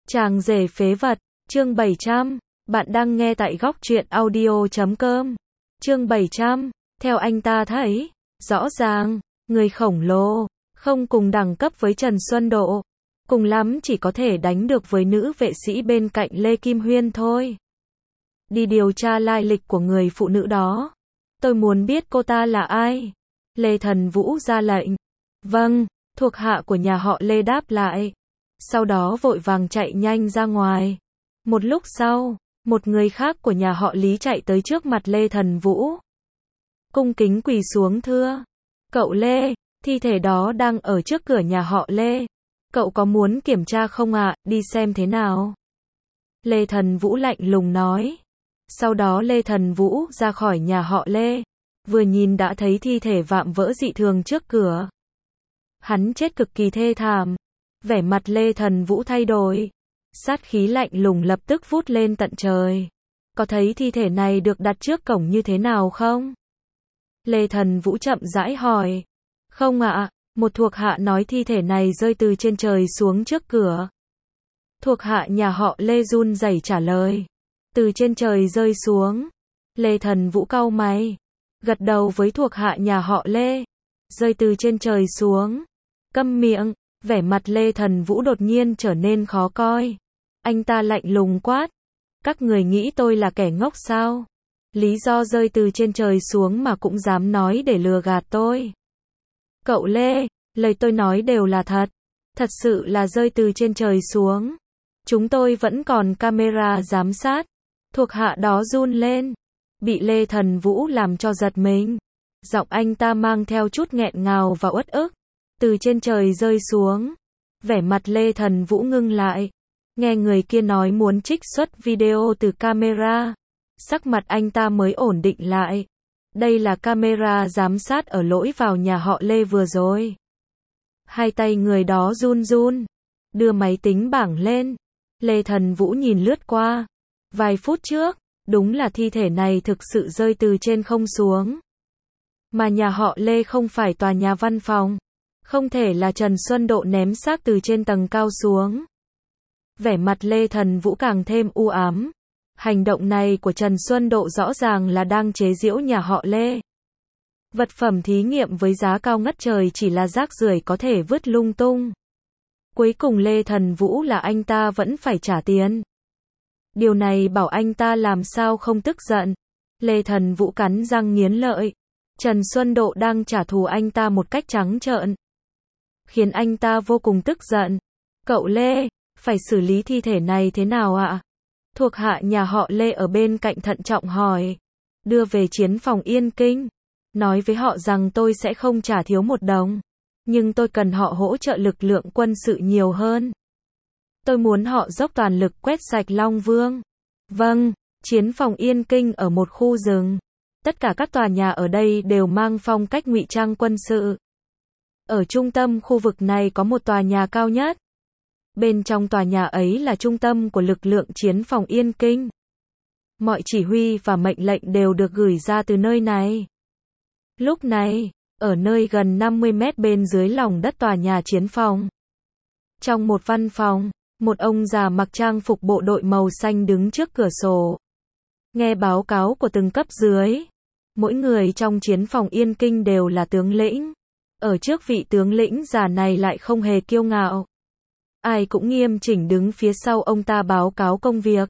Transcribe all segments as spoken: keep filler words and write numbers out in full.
Chàng rể phế vật, chương bảy trăm, bạn đang nghe tại góc truyện audio chấm com. Chương bảy trăm, theo anh ta thấy, rõ ràng, người khổng lồ, không cùng đẳng cấp với Trần Xuân Độ, cùng lắm chỉ có thể đánh được với nữ vệ sĩ bên cạnh Lê Kim Huyên thôi. Đi điều tra lai lịch của người phụ nữ đó. Tôi muốn biết cô ta là ai. Lê Thần Vũ ra lệnh. Vâng, thuộc hạ của nhà họ Lê đáp lại. Sau đó vội vàng chạy nhanh ra ngoài. Một lúc sau, một người khác của nhà họ Lý chạy tới trước mặt Lê Thần Vũ. Cung kính quỳ xuống thưa. Cậu Lê, thi thể đó đang ở trước cửa nhà họ Lê. Cậu có muốn kiểm tra không ạ, đi xem thế nào? Lê Thần Vũ lạnh lùng nói. Sau đó Lê Thần Vũ ra khỏi nhà họ Lê. Vừa nhìn đã thấy thi thể vạm vỡ dị thường trước cửa. Hắn chết cực kỳ thê thảm. Vẻ mặt Lê Thần Vũ thay đổi. Sát khí lạnh lùng lập tức vút lên tận trời. Có thấy thi thể này được đặt trước cổng như thế nào không? Lê Thần Vũ chậm rãi hỏi. Không ạ, một thuộc hạ nói thi thể này rơi từ trên trời xuống trước cửa. Thuộc hạ nhà họ Lê run rẩy trả lời. Từ trên trời rơi xuống. Lê Thần Vũ cau mày. Gật đầu với thuộc hạ nhà họ Lê. Rơi từ trên trời xuống. Câm miệng. Vẻ mặt Lê Thần Vũ đột nhiên trở nên khó coi. Anh ta lạnh lùng quát. Các người nghĩ tôi là kẻ ngốc sao? Lý do rơi từ trên trời xuống mà cũng dám nói để lừa gạt tôi. Cậu Lê, lời tôi nói đều là thật. Thật sự là rơi từ trên trời xuống. Chúng tôi vẫn còn camera giám sát. Thuộc hạ đó run lên. Bị Lê Thần Vũ làm cho giật mình. Giọng anh ta mang theo chút nghẹn ngào và uất ức. Từ trên trời rơi xuống. Vẻ mặt Lê Thần Vũ ngưng lại. Nghe người kia nói muốn trích xuất video từ camera. Sắc mặt anh ta mới ổn định lại. Đây là camera giám sát ở lối vào nhà họ Lê vừa rồi. Hai tay người đó run run. Đưa máy tính bảng lên. Lê Thần Vũ nhìn lướt qua. Vài phút trước, đúng là thi thể này thực sự rơi từ trên không xuống. Mà nhà họ Lê không phải tòa nhà văn phòng. Không thể là Trần Xuân Độ ném xác từ trên tầng cao xuống. Vẻ mặt Lê Thần Vũ càng thêm u ám. Hành động này của Trần Xuân Độ rõ ràng là đang chế giễu nhà họ Lê. Vật phẩm thí nghiệm với giá cao ngất trời chỉ là rác rưởi có thể vứt lung tung. Cuối cùng Lê Thần Vũ là anh ta vẫn phải trả tiền. Điều này bảo anh ta làm sao không tức giận. Lê Thần Vũ cắn răng nghiến lợi. Trần Xuân Độ đang trả thù anh ta một cách trắng trợn. Khiến anh ta vô cùng tức giận. Cậu Lê, phải xử lý thi thể này thế nào ạ? Thuộc hạ nhà họ Lê ở bên cạnh thận trọng hỏi. Đưa về chiến phòng Yên Kinh. Nói với họ rằng tôi sẽ không trả thiếu một đồng. Nhưng tôi cần họ hỗ trợ lực lượng quân sự nhiều hơn. Tôi muốn họ dốc toàn lực quét sạch Long Vương. Vâng, chiến phòng Yên Kinh ở một khu rừng. Tất cả các tòa nhà ở đây đều mang phong cách ngụy trang quân sự. Ở trung tâm khu vực này có một tòa nhà cao nhất. Bên trong tòa nhà ấy là trung tâm của lực lượng chiến phòng Yên Kinh. Mọi chỉ huy và mệnh lệnh đều được gửi ra từ nơi này. Lúc này, ở nơi gần năm mươi mét bên dưới lòng đất tòa nhà chiến phòng. Trong một văn phòng, một ông già mặc trang phục bộ đội màu xanh đứng trước cửa sổ. Nghe báo cáo của từng cấp dưới. Mỗi người trong chiến phòng Yên Kinh đều là tướng lĩnh. Ở trước vị tướng lĩnh già này lại không hề kiêu ngạo. Ai cũng nghiêm chỉnh đứng phía sau ông ta báo cáo công việc.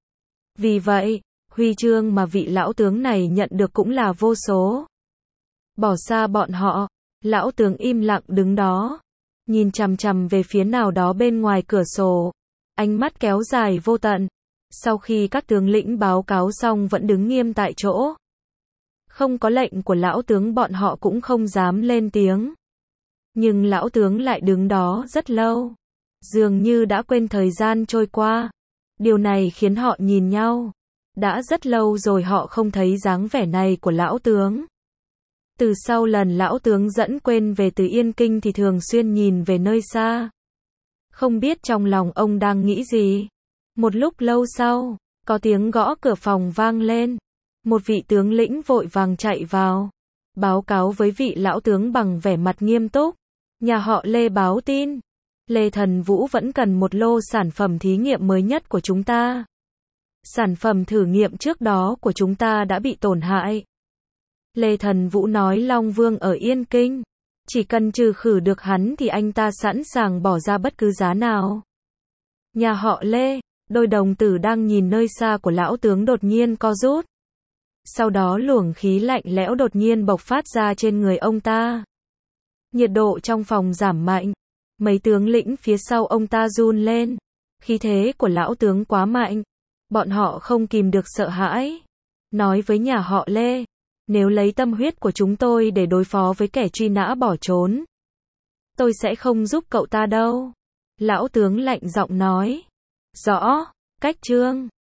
Vì vậy, huy chương mà vị lão tướng này nhận được cũng là vô số. Bỏ xa bọn họ, lão tướng im lặng đứng đó. Nhìn chằm chằm về phía nào đó bên ngoài cửa sổ. Ánh mắt kéo dài vô tận. Sau khi các tướng lĩnh báo cáo xong vẫn đứng nghiêm tại chỗ. Không có lệnh của lão tướng bọn họ cũng không dám lên tiếng. Nhưng lão tướng lại đứng đó rất lâu. Dường như đã quên thời gian trôi qua. Điều này khiến họ nhìn nhau. Đã rất lâu rồi họ không thấy dáng vẻ này của lão tướng. Từ sau lần lão tướng dẫn quên về từ Yên Kinh thì thường xuyên nhìn về nơi xa. Không biết trong lòng ông đang nghĩ gì. Một lúc lâu sau, có tiếng gõ cửa phòng vang lên. Một vị tướng lĩnh vội vàng chạy vào. Báo cáo với vị lão tướng bằng vẻ mặt nghiêm túc. Nhà họ Lê báo tin. Lê Thần Vũ vẫn cần một lô sản phẩm thí nghiệm mới nhất của chúng ta. Sản phẩm thử nghiệm trước đó của chúng ta đã bị tổn hại. Lê Thần Vũ nói Long Vương ở Yên Kinh. Chỉ cần trừ khử được hắn thì anh ta sẵn sàng bỏ ra bất cứ giá nào. Nhà họ Lê, đôi đồng tử đang nhìn nơi xa của lão tướng đột nhiên co rút. Sau đó luồng khí lạnh lẽo đột nhiên bộc phát ra trên người ông ta. Nhiệt độ trong phòng giảm mạnh. Mấy tướng lĩnh phía sau ông ta run lên. Khí thế của lão tướng quá mạnh. Bọn họ không kìm được sợ hãi. Nói với nhà họ Lê, nếu lấy tâm huyết của chúng tôi để đối phó với kẻ truy nã bỏ trốn, tôi sẽ không giúp cậu ta đâu. Lão tướng lạnh giọng nói. Rõ, Cách Trương.